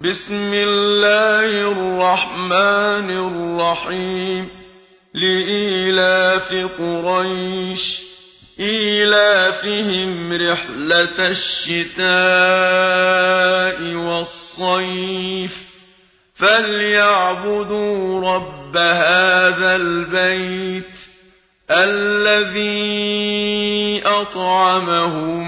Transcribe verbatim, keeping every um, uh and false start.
بسم الله الرحمن الرحيم لإيلاف قريش إيلافهم رحلة الشتاء والصيف فليعبدوا رب هذا البيت الذي أطعمهم